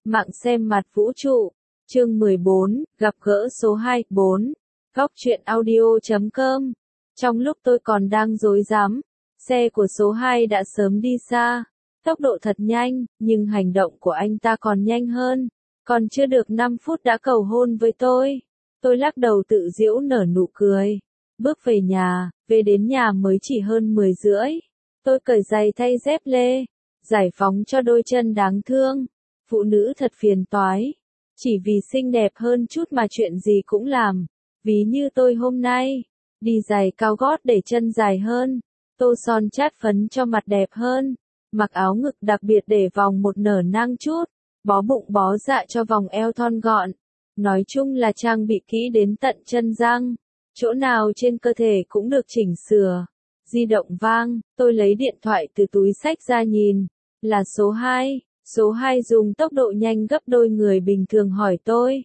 Mạng xem mặt vũ trụ, chương 14, gặp gỡ số 2, 4, góc truyện audio.com. Trong lúc tôi còn đang rối rắm, xe của số 2 đã sớm đi xa, tốc độ thật nhanh, nhưng hành động của anh ta còn nhanh hơn, còn chưa được 5 phút đã cầu hôn với tôi. Tôi lắc đầu tự giễu nở nụ cười, bước về nhà, về đến nhà mới chỉ hơn 10 rưỡi. Tôi cởi giày thay dép lê, giải phóng cho đôi chân đáng thương. Phụ nữ thật phiền toái, chỉ vì xinh đẹp hơn chút mà chuyện gì cũng làm. Ví như tôi hôm nay, đi giày cao gót để chân dài hơn, tô son chát phấn cho mặt đẹp hơn, mặc áo ngực đặc biệt để vòng một nở nang chút, bó bụng bó dạ cho vòng eo thon gọn. Nói chung là trang bị kỹ đến tận chân răng, chỗ nào trên cơ thể cũng được chỉnh sửa. Di động vang, tôi lấy điện thoại từ túi xách ra nhìn, là số 2. Số 2 dùng tốc độ nhanh gấp đôi người bình thường hỏi tôi.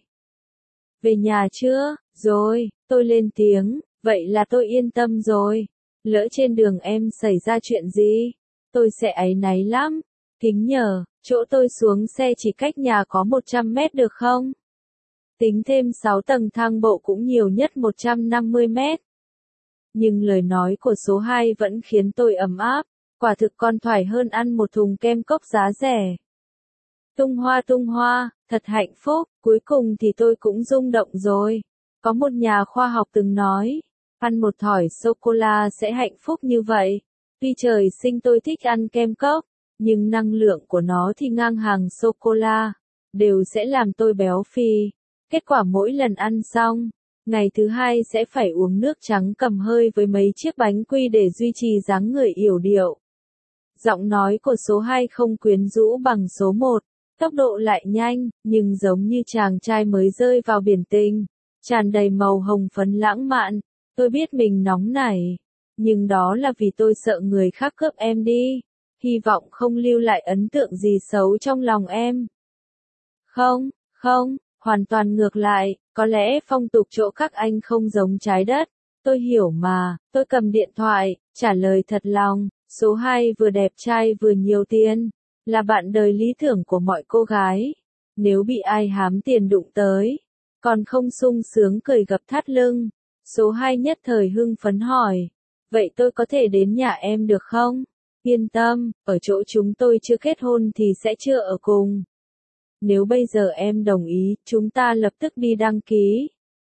Về nhà chưa? Rồi, tôi lên tiếng, vậy là tôi yên tâm rồi. Lỡ trên đường em xảy ra chuyện gì, tôi sẽ áy náy lắm. Kính nhờ, chỗ tôi xuống xe chỉ cách nhà có 100 mét được không? Tính thêm 6 tầng thang bộ cũng nhiều nhất 150 mét. Nhưng lời nói của số 2 vẫn khiến tôi ấm áp, quả thực còn thoải hơn ăn một thùng kem cốc giá rẻ. Tung hoa, thật hạnh phúc, cuối cùng thì tôi cũng rung động rồi. Có một nhà khoa học từng nói, ăn một thỏi sô-cô-la sẽ hạnh phúc như vậy. Tuy trời sinh tôi thích ăn kem cốc, nhưng năng lượng của nó thì ngang hàng sô-cô-la, đều sẽ làm tôi béo phì. Kết quả mỗi lần ăn xong, ngày thứ hai sẽ phải uống nước trắng cầm hơi với mấy chiếc bánh quy để duy trì dáng người yểu điệu. Giọng nói của số 2 không quyến rũ bằng số 1. Tốc độ lại nhanh, nhưng giống như chàng trai mới rơi vào biển tình, tràn đầy màu hồng phấn lãng mạn. Tôi biết mình nóng nảy, nhưng đó là vì tôi sợ người khác cướp em đi, hy vọng không lưu lại ấn tượng gì xấu trong lòng em. Không, hoàn toàn ngược lại, có lẽ phong tục chỗ các anh không giống trái đất. Tôi hiểu mà, tôi cầm điện thoại, trả lời thật lòng, số 2 vừa đẹp trai vừa nhiều tiền. Là bạn đời lý tưởng của mọi cô gái. Nếu bị ai hám tiền đụng tới, còn không sung sướng cười gập thắt lưng. Số 2 nhất thời hưng phấn hỏi, vậy tôi có thể đến nhà em được không? Yên tâm, ở chỗ chúng tôi chưa kết hôn thì sẽ chưa ở cùng. Nếu bây giờ em đồng ý, chúng ta lập tức đi đăng ký.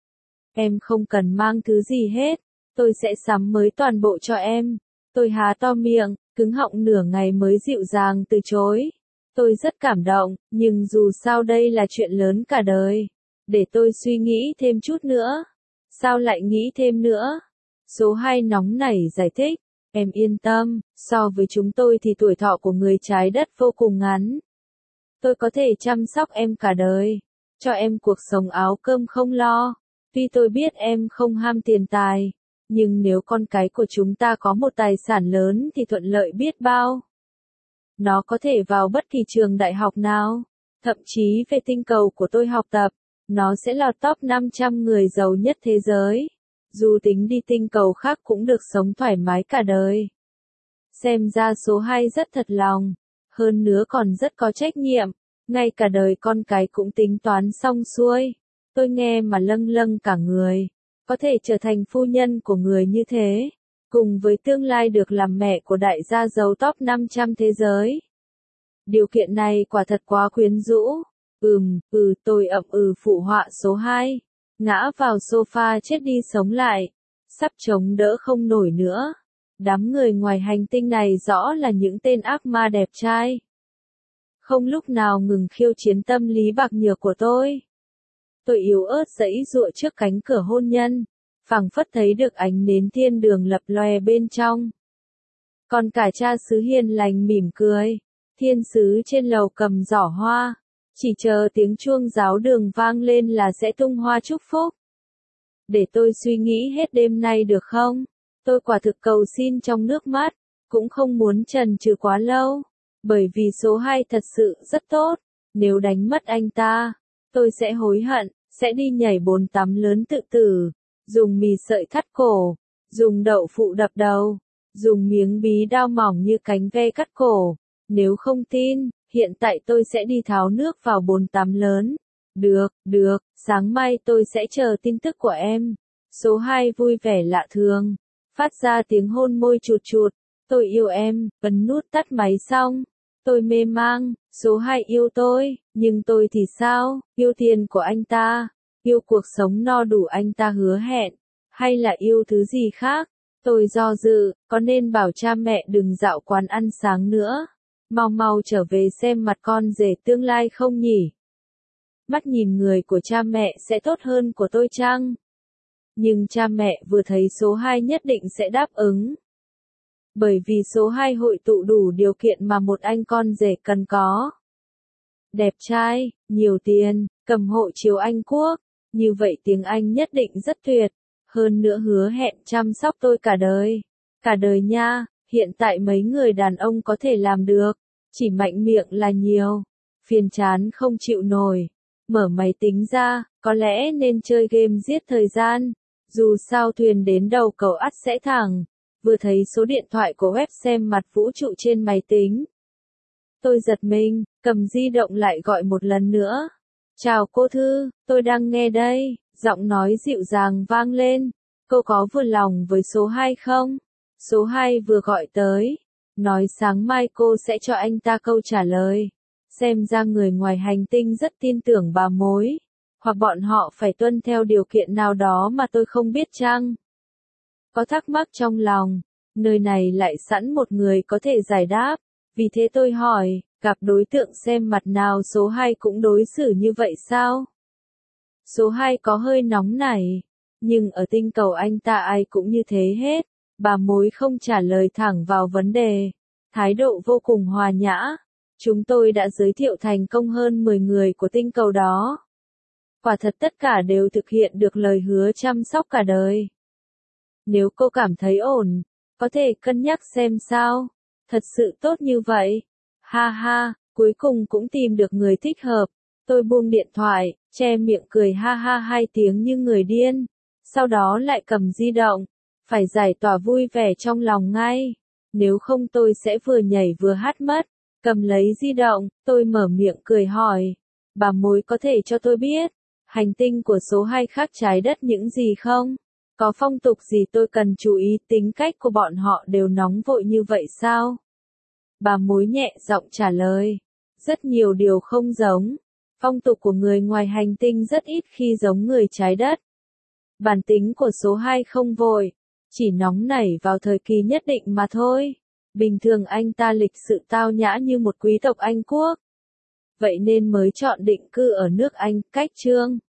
Em không cần mang thứ gì hết, tôi sẽ sắm mới toàn bộ cho em. Tôi há to miệng, cứng họng nửa ngày mới dịu dàng từ chối. Tôi rất cảm động, nhưng dù sao đây là chuyện lớn cả đời. Để tôi suy nghĩ thêm chút nữa. Sao lại nghĩ thêm nữa? Số 2 nóng nảy giải thích. Em yên tâm, so với chúng tôi thì tuổi thọ của người trái đất vô cùng ngắn. Tôi có thể chăm sóc em cả đời. Cho em cuộc sống áo cơm không lo. Tuy tôi biết em không ham tiền tài. Nhưng nếu con cái của chúng ta có một tài sản lớn thì thuận lợi biết bao. Nó có thể vào bất kỳ trường đại học nào, thậm chí về tinh cầu của tôi học tập, nó sẽ lọt top 500 người giàu nhất thế giới. Dù tính đi tinh cầu khác cũng được sống thoải mái cả đời. Xem ra số 2 rất thật lòng, hơn nữa còn rất có trách nhiệm, ngay cả đời con cái cũng tính toán xong xuôi. Tôi nghe mà lâng lâng cả người. Có thể trở thành phu nhân của người như thế, cùng với tương lai được làm mẹ của đại gia giàu top 500 thế giới. Điều kiện này quả thật quá quyến rũ. Tôi phụ họa số 2, ngã vào sofa chết đi sống lại, sắp chống đỡ không nổi nữa. Đám người ngoài hành tinh này rõ là những tên ác ma đẹp trai. Không lúc nào ngừng khiêu chiến tâm lý bạc nhược của tôi. Tôi yếu ớt giãy giụa trước cánh cửa hôn nhân, phảng phất thấy được ánh nến thiên đường lập lòe bên trong. Còn cả cha xứ hiền lành mỉm cười, thiên sứ trên lầu cầm giỏ hoa, chỉ chờ tiếng chuông giáo đường vang lên là sẽ tung hoa chúc phúc. Để tôi suy nghĩ hết đêm nay được không? Tôi quả thực cầu xin trong nước mắt, cũng không muốn chần chừ quá lâu, bởi vì số 2 thật sự rất tốt. Nếu đánh mất anh ta, tôi sẽ hối hận, sẽ đi nhảy bồn tắm lớn tự tử, dùng mì sợi thắt cổ, dùng đậu phụ đập đầu, dùng miếng bí đao mỏng như cánh ve cắt cổ. Nếu không tin, hiện tại tôi sẽ đi tháo nước vào bồn tắm lớn. Được, sáng mai tôi sẽ chờ tin tức của em. Số 2 vui vẻ lạ thường, phát ra tiếng hôn môi chụt chụt. Tôi yêu em, ấn nút tắt máy xong. Tôi mê mang, số 2 yêu tôi, nhưng tôi thì sao, yêu tiền của anh ta, yêu cuộc sống no đủ anh ta hứa hẹn, hay là yêu thứ gì khác? Tôi do dự, có nên bảo cha mẹ đừng dạo quán ăn sáng nữa, mau trở về xem mặt con rể tương lai không nhỉ? Mắt nhìn người của cha mẹ sẽ tốt hơn của tôi chăng? Nhưng cha mẹ vừa thấy số 2 nhất định sẽ đáp ứng. Bởi vì số 2 hội tụ đủ điều kiện mà một anh con rể cần có. Đẹp trai, nhiều tiền, cầm hộ chiếu Anh Quốc, như vậy tiếng Anh nhất định rất tuyệt, hơn nữa hứa hẹn chăm sóc tôi cả đời nha, hiện tại mấy người đàn ông có thể làm được, chỉ mạnh miệng là nhiều, phiền chán không chịu nổi, mở máy tính ra, có lẽ nên chơi game giết thời gian, dù sao thuyền đến đầu cầu ắt sẽ thẳng. Vừa thấy số điện thoại của web xem mặt vũ trụ trên máy tính. Tôi giật mình, cầm di động lại gọi một lần nữa. Chào cô Thư, tôi đang nghe đây, giọng nói dịu dàng vang lên. Cô có vừa lòng với số 2 không? Số 2 vừa gọi tới, nói sáng mai cô sẽ cho anh ta câu trả lời. Xem ra người ngoài hành tinh rất tin tưởng bà mối, hoặc bọn họ phải tuân theo điều kiện nào đó mà tôi không biết chăng? Có thắc mắc trong lòng, nơi này lại sẵn một người có thể giải đáp, vì thế tôi hỏi, gặp đối tượng xem mặt nào số 2 cũng đối xử như vậy sao? Số 2 có hơi nóng nảy, nhưng ở tinh cầu anh ta ai cũng như thế hết, bà mối không trả lời thẳng vào vấn đề, thái độ vô cùng hòa nhã, chúng tôi đã giới thiệu thành công hơn 10 người của tinh cầu đó. Quả thật tất cả đều thực hiện được lời hứa chăm sóc cả đời. Nếu cô cảm thấy ổn, có thể cân nhắc xem sao. Thật sự tốt như vậy. Ha ha, cuối cùng cũng tìm được người thích hợp. Tôi buông điện thoại, che miệng cười ha ha 2 tiếng như người điên. Sau đó lại cầm di động. Phải giải tỏa vui vẻ trong lòng ngay. Nếu không tôi sẽ vừa nhảy vừa hát mất. Cầm lấy di động, tôi mở miệng cười hỏi. Bà mối có thể cho tôi biết, hành tinh của số 2 khác trái đất những gì không? Có phong tục gì tôi cần chú ý, tính cách của bọn họ đều nóng vội như vậy sao? Bà mối nhẹ giọng trả lời. Rất nhiều điều không giống. Phong tục của người ngoài hành tinh rất ít khi giống người trái đất. Bản tính của số 2 không vội, chỉ nóng nảy vào thời kỳ nhất định mà thôi. Bình thường anh ta lịch sự tao nhã như một quý tộc Anh Quốc. Vậy nên mới chọn định cư ở nước Anh, cách chương.